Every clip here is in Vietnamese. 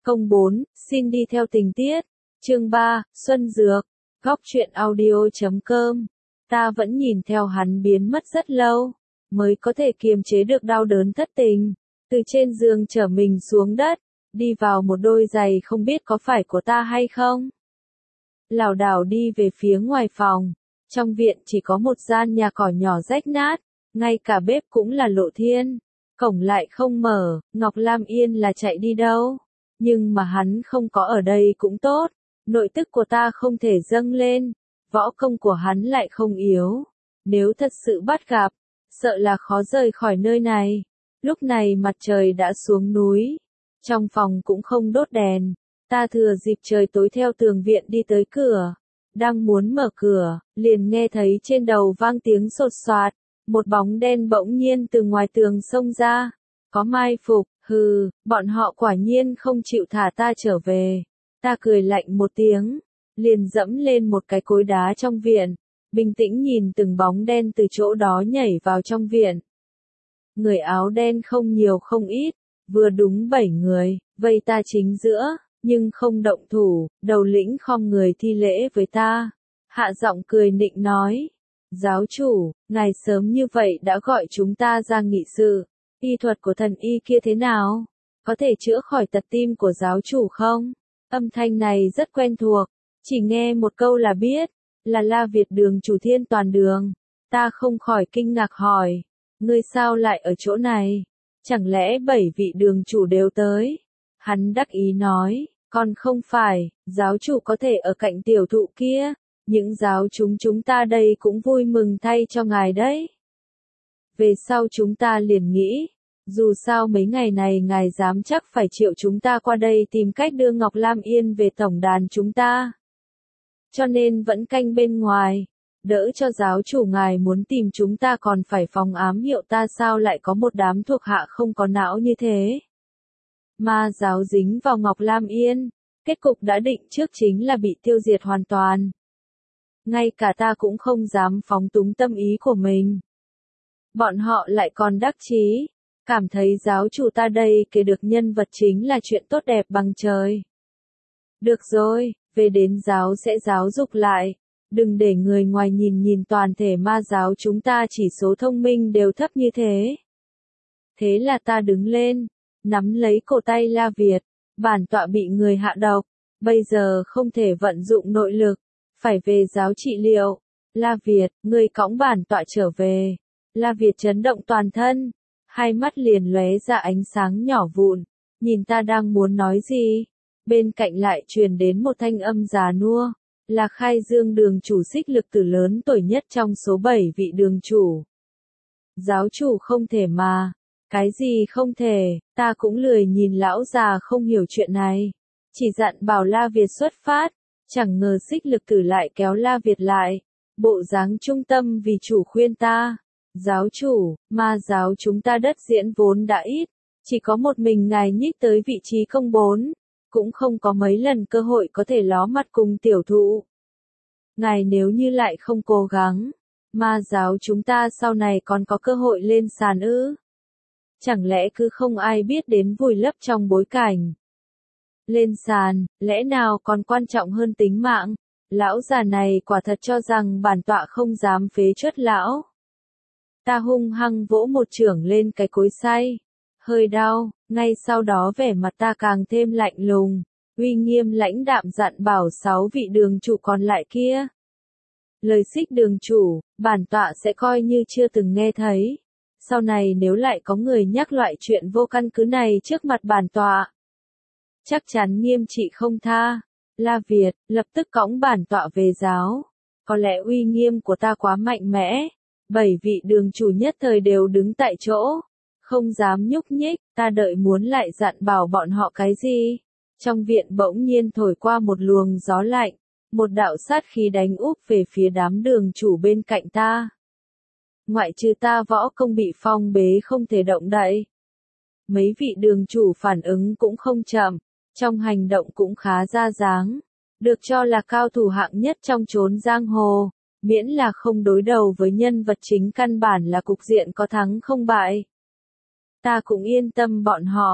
Công 4, xin đi theo tình tiết. Chương 3, Xuân Dược. Góc truyện audio.com. Ta vẫn nhìn theo hắn biến mất rất lâu, mới có thể kiềm chế được đau đớn thất tình. Từ trên giường trở mình xuống đất, đi vào một đôi giày không biết có phải của ta hay không. Lảo đảo đi về phía ngoài phòng. Trong viện chỉ có một gian nhà cỏ nhỏ rách nát, ngay cả bếp cũng là lộ thiên. Cổng lại không mở, Ngọc Lam Yên là chạy đi đâu? Nhưng mà hắn không có ở đây cũng tốt. Nội tức của ta không thể dâng lên, võ công của hắn lại không yếu. Nếu thật sự bắt gặp, sợ là khó rời khỏi nơi này. Lúc này mặt trời đã xuống núi, trong phòng cũng không đốt đèn. Ta thừa dịp trời tối theo tường viện đi tới cửa. Đang muốn mở cửa, liền nghe thấy trên đầu vang tiếng sột soạt. Một bóng đen bỗng nhiên từ ngoài tường xông ra. Có mai phục, hừ, bọn họ quả nhiên không chịu thả ta trở về. Ta cười lạnh một tiếng, liền dẫm lên một cái cối đá trong viện, bình tĩnh nhìn từng bóng đen từ chỗ đó nhảy vào trong viện. Người áo đen không nhiều không ít, vừa đúng 7 người, vây ta chính giữa, nhưng không động thủ, đầu lĩnh khom người thi lễ với ta. Hạ giọng cười nịnh nói, giáo chủ, ngài sớm như vậy đã gọi chúng ta ra nghị sự, y thuật của thần y kia thế nào? Có thể chữa khỏi tật tim của giáo chủ không? Âm thanh này rất quen thuộc, chỉ nghe một câu là biết, là La Việt Đường chủ Thiên Toàn Đường. Ta không khỏi kinh ngạc hỏi, ngươi sao lại ở chỗ này? Chẳng lẽ 7 vị đường chủ đều tới? Hắn đắc ý nói, còn không phải, giáo chủ có thể ở cạnh tiểu thụ kia, những giáo chúng ta đây cũng vui mừng thay cho ngài đấy. Về sau chúng ta liền nghĩ, dù sao mấy ngày này ngài dám chắc phải triệu chúng ta qua đây tìm cách đưa Ngọc Lam Yên về tổng đàn chúng ta. Cho nên vẫn canh bên ngoài, đỡ cho giáo chủ ngài muốn tìm chúng ta còn phải phòng ám hiệu ta sao lại có một đám thuộc hạ không có não như thế. Ma giáo dính vào Ngọc Lam Yên, kết cục đã định trước chính là bị tiêu diệt hoàn toàn. Ngay cả ta cũng không dám phóng túng tâm ý của mình. Bọn họ lại còn đắc chí, cảm thấy giáo chủ ta đây kế được nhân vật chính là chuyện tốt đẹp bằng trời. Được rồi, về đến giáo sẽ giáo dục lại, đừng để người ngoài nhìn toàn thể ma giáo chúng ta chỉ số thông minh đều thấp như thế. Thế là ta đứng lên, nắm lấy cổ tay La Việt, bản tọa bị người hạ độc, bây giờ không thể vận dụng nội lực, phải về giáo trị liệu. La Việt, ngươi cõng bản tọa trở về. La Việt chấn động toàn thân, hai mắt liền lóe ra ánh sáng nhỏ vụn, nhìn ta đang muốn nói gì. Bên cạnh lại truyền đến một thanh âm già nua, là Khai Dương đường chủ Xích Lực Tử lớn tuổi nhất trong số 7 vị đường chủ. Giáo chủ không thể mà. Cái gì không thể, ta cũng lười nhìn lão già không hiểu chuyện này. Chỉ dặn bảo La Việt xuất phát, chẳng ngờ Xích Lực Tử lại kéo La Việt lại. Bộ dáng trung tâm vì chủ khuyên ta. Giáo chủ, ma giáo chúng ta đất diễn vốn đã ít, chỉ có một mình ngài nhích tới vị trí công 4, cũng không có mấy lần cơ hội có thể ló mặt cùng tiểu thụ. Ngài nếu như lại không cố gắng, ma giáo chúng ta sau này còn có cơ hội lên sàn ư? Chẳng lẽ cứ không ai biết đến vùi lấp trong bối cảnh? Lên sàn, lẽ nào còn quan trọng hơn tính mạng? Lão già này quả thật cho rằng bản tọa không dám phế truất lão. Ta hung hăng vỗ một chưởng lên cái cối xay, hơi đau, ngay sau đó vẻ mặt ta càng thêm lạnh lùng, uy nghiêm lãnh đạm dặn bảo 6 vị đường chủ còn lại kia. Lời Xích đường chủ, bản tọa sẽ coi như chưa từng nghe thấy. Sau này nếu lại có người nhắc loại chuyện vô căn cứ này trước mặt bản tọa, chắc chắn nghiêm trị không tha. La Việt, lập tức cõng bản tọa về giáo. Có lẽ uy nghiêm của ta quá mạnh mẽ. 7 vị đường chủ nhất thời đều đứng tại chỗ, không dám nhúc nhích, ta đợi muốn lại dặn bảo bọn họ cái gì. Trong viện bỗng nhiên thổi qua một luồng gió lạnh, một đạo sát khí đánh úp về phía đám đường chủ bên cạnh ta. Ngoại trừ ta võ công bị phong bế không thể động đậy. Mấy vị đường chủ phản ứng cũng không chậm, trong hành động cũng khá ra dáng, được cho là cao thủ hạng nhất trong chốn giang hồ. Miễn là không đối đầu với nhân vật chính căn bản là cục diện có thắng không bại. Ta cũng yên tâm bọn họ,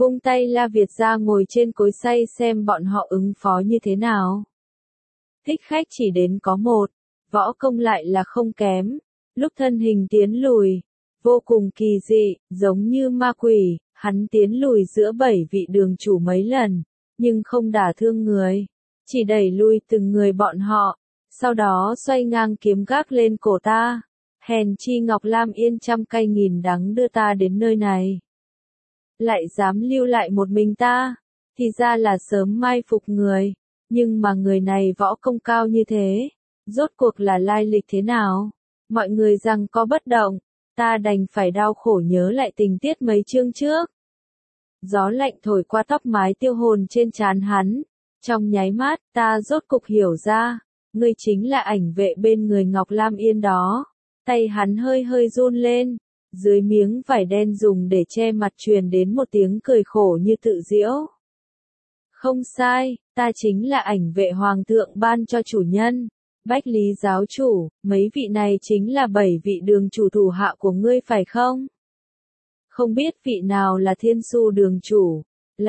vung tay La Việt ra ngồi trên cối xay xem bọn họ ứng phó như thế nào. Thích khách chỉ đến có một, võ công lại là không kém, lúc thân hình tiến lùi, vô cùng kỳ dị, giống như ma quỷ, hắn tiến lùi giữa 7 vị đường chủ mấy lần, nhưng không đả thương người, chỉ đẩy lui từng người bọn họ, sau đó xoay ngang kiếm gác lên cổ ta. Hèn chi Ngọc Lam Yên trăm cay nghìn đắng đưa ta đến nơi này. Lại dám lưu lại một mình ta, thì ra là sớm mai phục người, nhưng mà người này võ công cao như thế, rốt cuộc là lai lịch thế nào? Mọi người rằng có bất động, ta đành phải đau khổ nhớ lại tình tiết mấy chương trước. Gió lạnh thổi qua tóc mái tiêu hồn trên trán hắn, trong nháy mắt ta rốt cục hiểu ra, ngươi chính là ảnh vệ bên người Ngọc Lam Yên đó. Tay hắn hơi hơi run lên, dưới miếng vải đen dùng để che mặt truyền đến một tiếng cười khổ như tự giễu. Không sai, ta chính là ảnh vệ hoàng thượng ban cho chủ nhân, Bách Lý giáo chủ, mấy vị này chính là 7 vị đường chủ thủ hạ của ngươi phải không? Không biết vị nào là Thiên Su đường chủ,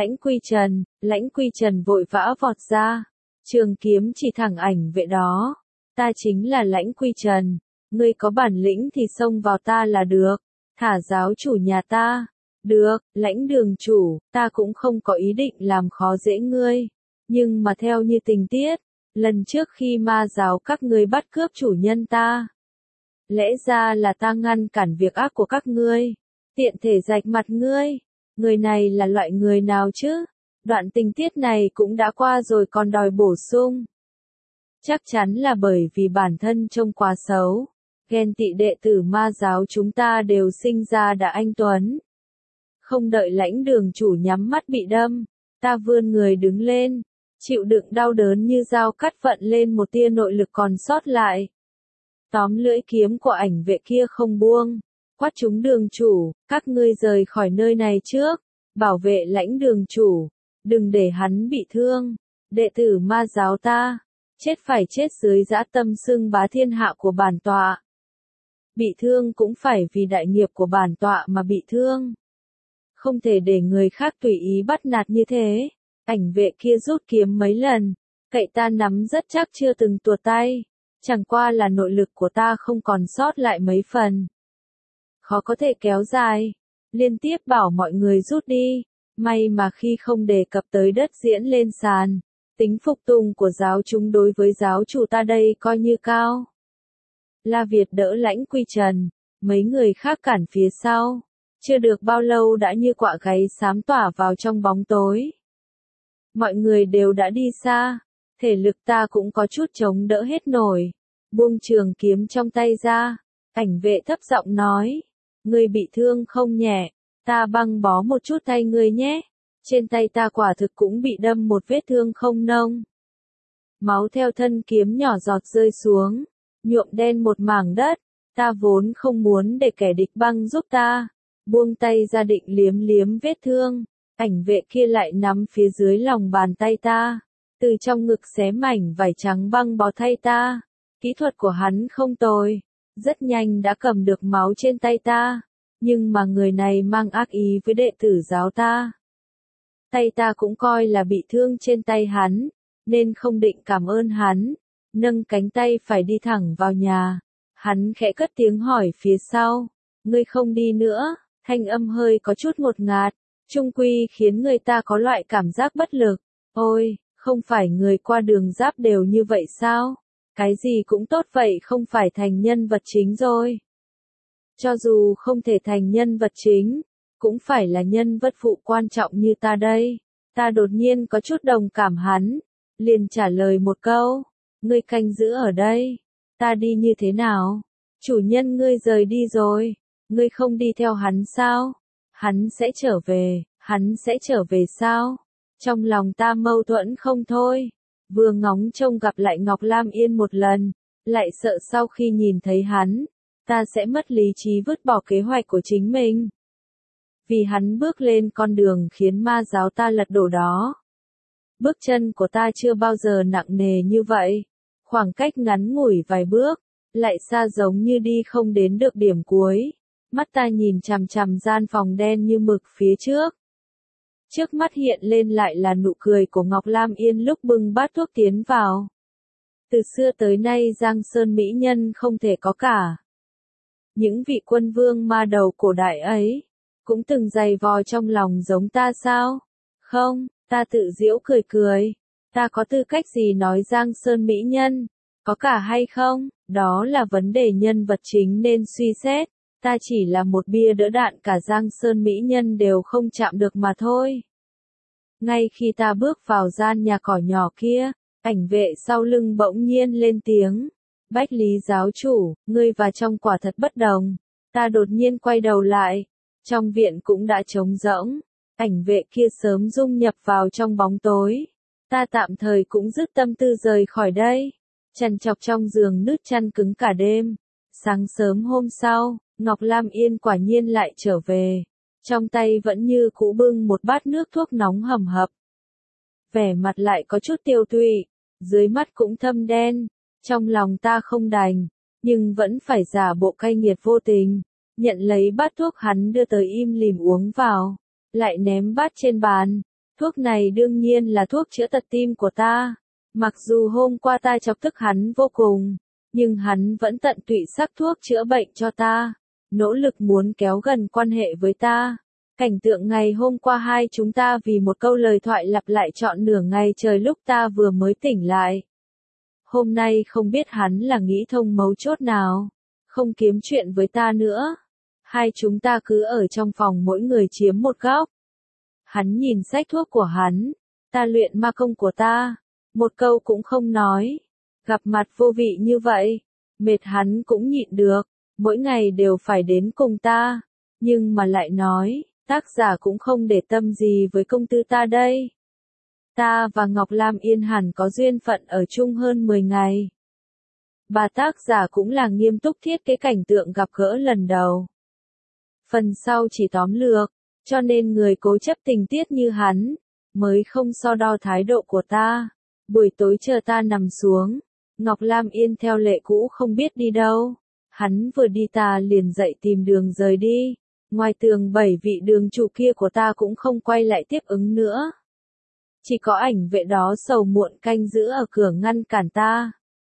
Lãnh Quy Trần vội vã vọt ra, trường kiếm chỉ thẳng ảnh vệ đó, ta chính là Lãnh Quy Trần. Ngươi có bản lĩnh thì xông vào ta là được, thả giáo chủ nhà ta. Được, Lãnh đường chủ, ta cũng không có ý định làm khó dễ ngươi. Nhưng mà theo như tình tiết, lần trước khi ma giáo các ngươi bắt cướp chủ nhân ta. Lẽ ra là ta ngăn cản việc ác của các ngươi, tiện thể rạch mặt ngươi. Người này là loại người nào chứ? Đoạn tình tiết này cũng đã qua rồi còn đòi bổ sung. Chắc chắn là bởi vì bản thân trông quá xấu. Ghen tị đệ tử ma giáo chúng ta đều sinh ra đã anh tuấn. Không đợi Lãnh đường chủ nhắm mắt bị đâm, ta vươn người đứng lên, chịu đựng đau đớn như dao cắt vận lên một tia nội lực còn sót lại. Tóm lưỡi kiếm của ảnh vệ kia không buông, quát chúng đường chủ, các ngươi rời khỏi nơi này trước, bảo vệ Lãnh đường chủ, đừng để hắn bị thương, đệ tử ma giáo ta, chết phải chết dưới dã tâm xưng bá thiên hạ của bản tọa. Bị thương cũng phải vì đại nghiệp của bản tọa mà bị thương. Không thể để người khác tùy ý bắt nạt như thế. Ảnh vệ kia rút kiếm mấy lần, cậy ta nắm rất chắc chưa từng tuột tay. Chẳng qua là nội lực của ta không còn sót lại mấy phần. Khó có thể kéo dài. Liên tiếp bảo mọi người rút đi. May mà khi không đề cập tới đất diễn lên sàn, tính phục tùng của giáo chúng đối với giáo chủ ta đây coi như cao. La Việt đỡ Lãnh Quy Trần, mấy người khác cản phía sau. Chưa được bao lâu đã như quạ gáy xám tỏa vào trong bóng tối. Mọi người đều đã đi xa, thể lực ta cũng có chút chống đỡ hết nổi. Buông trường kiếm trong tay ra, ảnh vệ thấp giọng nói, ngươi bị thương không nhẹ, ta băng bó một chút tay ngươi nhé. Trên tay ta quả thực cũng bị đâm một vết thương không nông. Máu theo thân kiếm nhỏ giọt rơi xuống, nhuộm đen một mảng đất, ta vốn không muốn để kẻ địch băng giúp ta. Buông tay ra định liếm liếm vết thương, ảnh vệ kia lại nắm phía dưới lòng bàn tay ta, từ trong ngực xé mảnh vải trắng băng bó thay ta. Kỹ thuật của hắn không tồi, rất nhanh đã cầm được máu trên tay ta, nhưng mà người này mang ác ý với đệ tử giáo ta. Tay ta cũng coi là bị thương trên tay hắn, nên không định cảm ơn hắn, nâng cánh tay phải đi thẳng vào nhà. Hắn khẽ cất tiếng hỏi phía sau, ngươi không đi nữa. Thanh âm hơi có chút ngột ngạt, chung quy khiến người ta có loại cảm giác bất lực. Ôi, không phải người qua đường giáp đều như vậy sao? Cái gì cũng tốt vậy không phải thành nhân vật chính rồi. Cho dù không thể thành nhân vật chính, cũng phải là nhân vật phụ quan trọng như ta đây. Ta đột nhiên có chút đồng cảm hắn, liền trả lời một câu, ngươi canh giữ ở đây, ta đi như thế nào? Chủ nhân ngươi rời đi rồi. Ngươi không đi theo hắn sao? Hắn sẽ trở về sao? Trong lòng ta mâu thuẫn không thôi. Vừa ngóng trông gặp lại Ngọc Lam Yên một lần, lại sợ sau khi nhìn thấy hắn, ta sẽ mất lý trí vứt bỏ kế hoạch của chính mình. Vì hắn bước lên con đường khiến ma giáo ta lật đổ đó. Bước chân của ta chưa bao giờ nặng nề như vậy. Khoảng cách ngắn ngủi vài bước, lại xa giống như đi không đến được điểm cuối. Mắt ta nhìn chằm chằm gian phòng đen như mực phía trước. Trước mắt hiện lên lại là nụ cười của Ngọc Lam Yên lúc bưng bát thuốc tiến vào. Từ xưa tới nay Giang Sơn mỹ nhân không thể có cả. Những vị quân vương ma đầu cổ đại ấy, cũng từng dày vò trong lòng giống ta sao? Không, ta tự giễu cười cười. Ta có tư cách gì nói Giang Sơn mỹ nhân? Có cả hay không? Đó là vấn đề nhân vật chính nên suy xét. Ta chỉ là một bia đỡ đạn cả Giang Sơn mỹ nhân đều không chạm được mà thôi. Ngay khi ta bước vào gian nhà cỏ nhỏ kia, ảnh vệ sau lưng bỗng nhiên lên tiếng. Bách Lý giáo chủ, ngươi và trong quả thật bất đồng. Ta đột nhiên quay đầu lại. Trong viện cũng đã trống rỗng. Ảnh vệ kia sớm dung nhập vào trong bóng tối. Ta tạm thời cũng dứt tâm tư rời khỏi đây. Trằn trọc trong giường nứt chăn cứng cả đêm. Sáng sớm hôm sau, Ngọc Lam Yên quả nhiên lại trở về. Trong tay vẫn như cũ bưng một bát nước thuốc nóng hầm hập. Vẻ mặt lại có chút tiêu tụy, dưới mắt cũng thâm đen. Trong lòng ta không đành, nhưng vẫn phải giả bộ cay nghiệt vô tình. Nhận lấy bát thuốc hắn đưa tới im lìm uống vào, lại ném bát trên bàn. Thuốc này đương nhiên là thuốc chữa tật tim của ta. Mặc dù hôm qua ta chọc tức hắn vô cùng, nhưng hắn vẫn tận tụy sắc thuốc chữa bệnh cho ta, nỗ lực muốn kéo gần quan hệ với ta. Cảnh tượng ngày hôm qua hai chúng ta vì một câu lời thoại lặp lại trọn nửa ngày trời lúc ta vừa mới tỉnh lại. Hôm nay không biết hắn là nghĩ thông mấu chốt nào, không kiếm chuyện với ta nữa. Hai chúng ta cứ ở trong phòng mỗi người chiếm một góc. Hắn nhìn sách thuốc của hắn, ta luyện ma công của ta, một câu cũng không nói. Gặp mặt vô vị như vậy, mệt hắn cũng nhịn được, mỗi ngày đều phải đến cùng ta, nhưng mà lại nói, tác giả cũng không để tâm gì với công tư ta đây. Ta và Ngọc Lam Yên hẳn có duyên phận ở chung hơn 10 ngày. Bà tác giả cũng là nghiêm túc thiết kế cảnh tượng gặp gỡ lần đầu. Phần sau chỉ tóm lược, cho nên người cố chấp tình tiết như hắn, mới không so đo thái độ của ta. Buổi tối chờ ta nằm xuống, Ngọc Lam Yên theo lệ cũ không biết đi đâu. Hắn vừa đi ta liền dậy tìm đường rời đi. Ngoài tường 7 vị đường chủ kia của ta cũng không quay lại tiếp ứng nữa. Chỉ có ảnh vệ đó sầu muộn canh giữ ở cửa ngăn cản ta.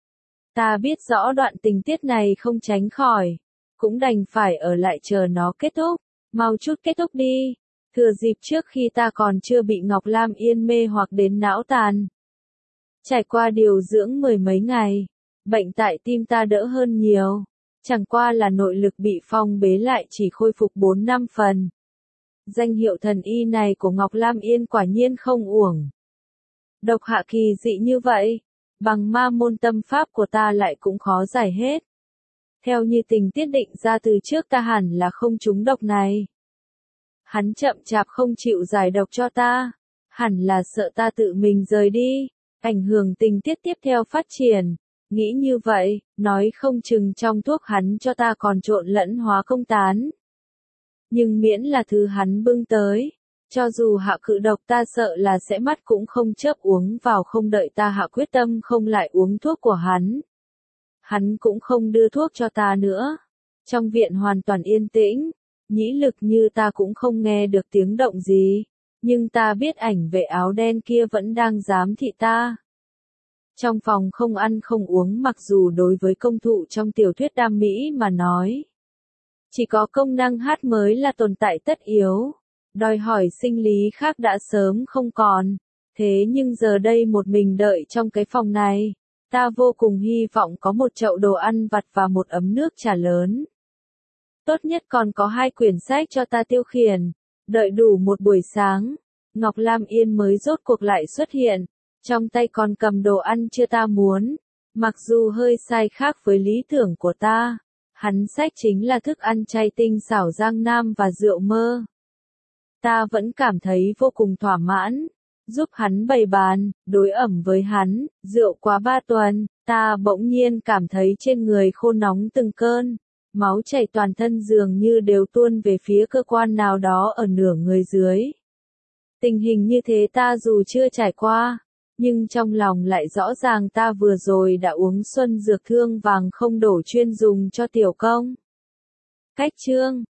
Ta biết rõ đoạn tình tiết này không tránh khỏi, cũng đành phải ở lại chờ nó kết thúc. Mau chút kết thúc đi, thừa dịp trước khi ta còn chưa bị Ngọc Lam Yên mê hoặc đến não tàn. Trải qua điều dưỡng 10 mấy ngày, bệnh tại tim ta đỡ hơn nhiều, chẳng qua là nội lực bị phong bế lại chỉ khôi phục 4-5 phần. Danh hiệu thần y này của Ngọc Lam Yên quả nhiên không uổng. Độc hạ kỳ dị như vậy, bằng ma môn tâm pháp của ta lại cũng khó giải hết. Theo như tình tiết định ra từ trước ta hẳn là không trúng độc này. Hắn chậm chạp không chịu giải độc cho ta, hẳn là sợ ta tự mình rời đi, ảnh hưởng tình tiết tiếp theo phát triển. Nghĩ như vậy, nói không chừng trong thuốc hắn cho ta còn trộn lẫn hóa công tán. Nhưng miễn là thứ hắn bưng tới, cho dù hạ cự độc ta sợ là sẽ mắt cũng không chớp uống vào không đợi ta hạ quyết tâm không lại uống thuốc của hắn. Hắn cũng không đưa thuốc cho ta nữa. Trong viện hoàn toàn yên tĩnh, nhĩ lực như ta cũng không nghe được tiếng động gì, nhưng ta biết ảnh vệ áo đen kia vẫn đang giám thị ta. Trong phòng không ăn không uống mặc dù đối với công thụ trong tiểu thuyết đam mỹ mà nói, chỉ có công năng hát mới là tồn tại tất yếu, đòi hỏi sinh lý khác đã sớm không còn. Thế nhưng giờ đây một mình đợi trong cái phòng này, ta vô cùng hy vọng có một chậu đồ ăn vặt và một ấm nước trà lớn. Tốt nhất còn có 2 quyển sách cho ta tiêu khiển. Đợi đủ một buổi sáng, Ngọc Lam Yên mới rốt cuộc lại xuất hiện, trong tay còn cầm đồ ăn chưa ta muốn. Mặc dù hơi sai khác với lý tưởng của ta, hắn sách chính là thức ăn chay tinh xảo Giang Nam và rượu mơ. Ta vẫn cảm thấy vô cùng thỏa mãn, giúp hắn bày bàn, đối ẩm với hắn, rượu quá 3 tuần, ta bỗng nhiên cảm thấy trên người khô nóng từng cơn. Máu chảy toàn thân dường như đều tuôn về phía cơ quan nào đó ở nửa người dưới. Tình hình như thế ta dù chưa trải qua, nhưng trong lòng lại rõ ràng ta vừa rồi đã uống xuân dược thương vàng không đổ chuyên dùng cho tiểu công. Cách chương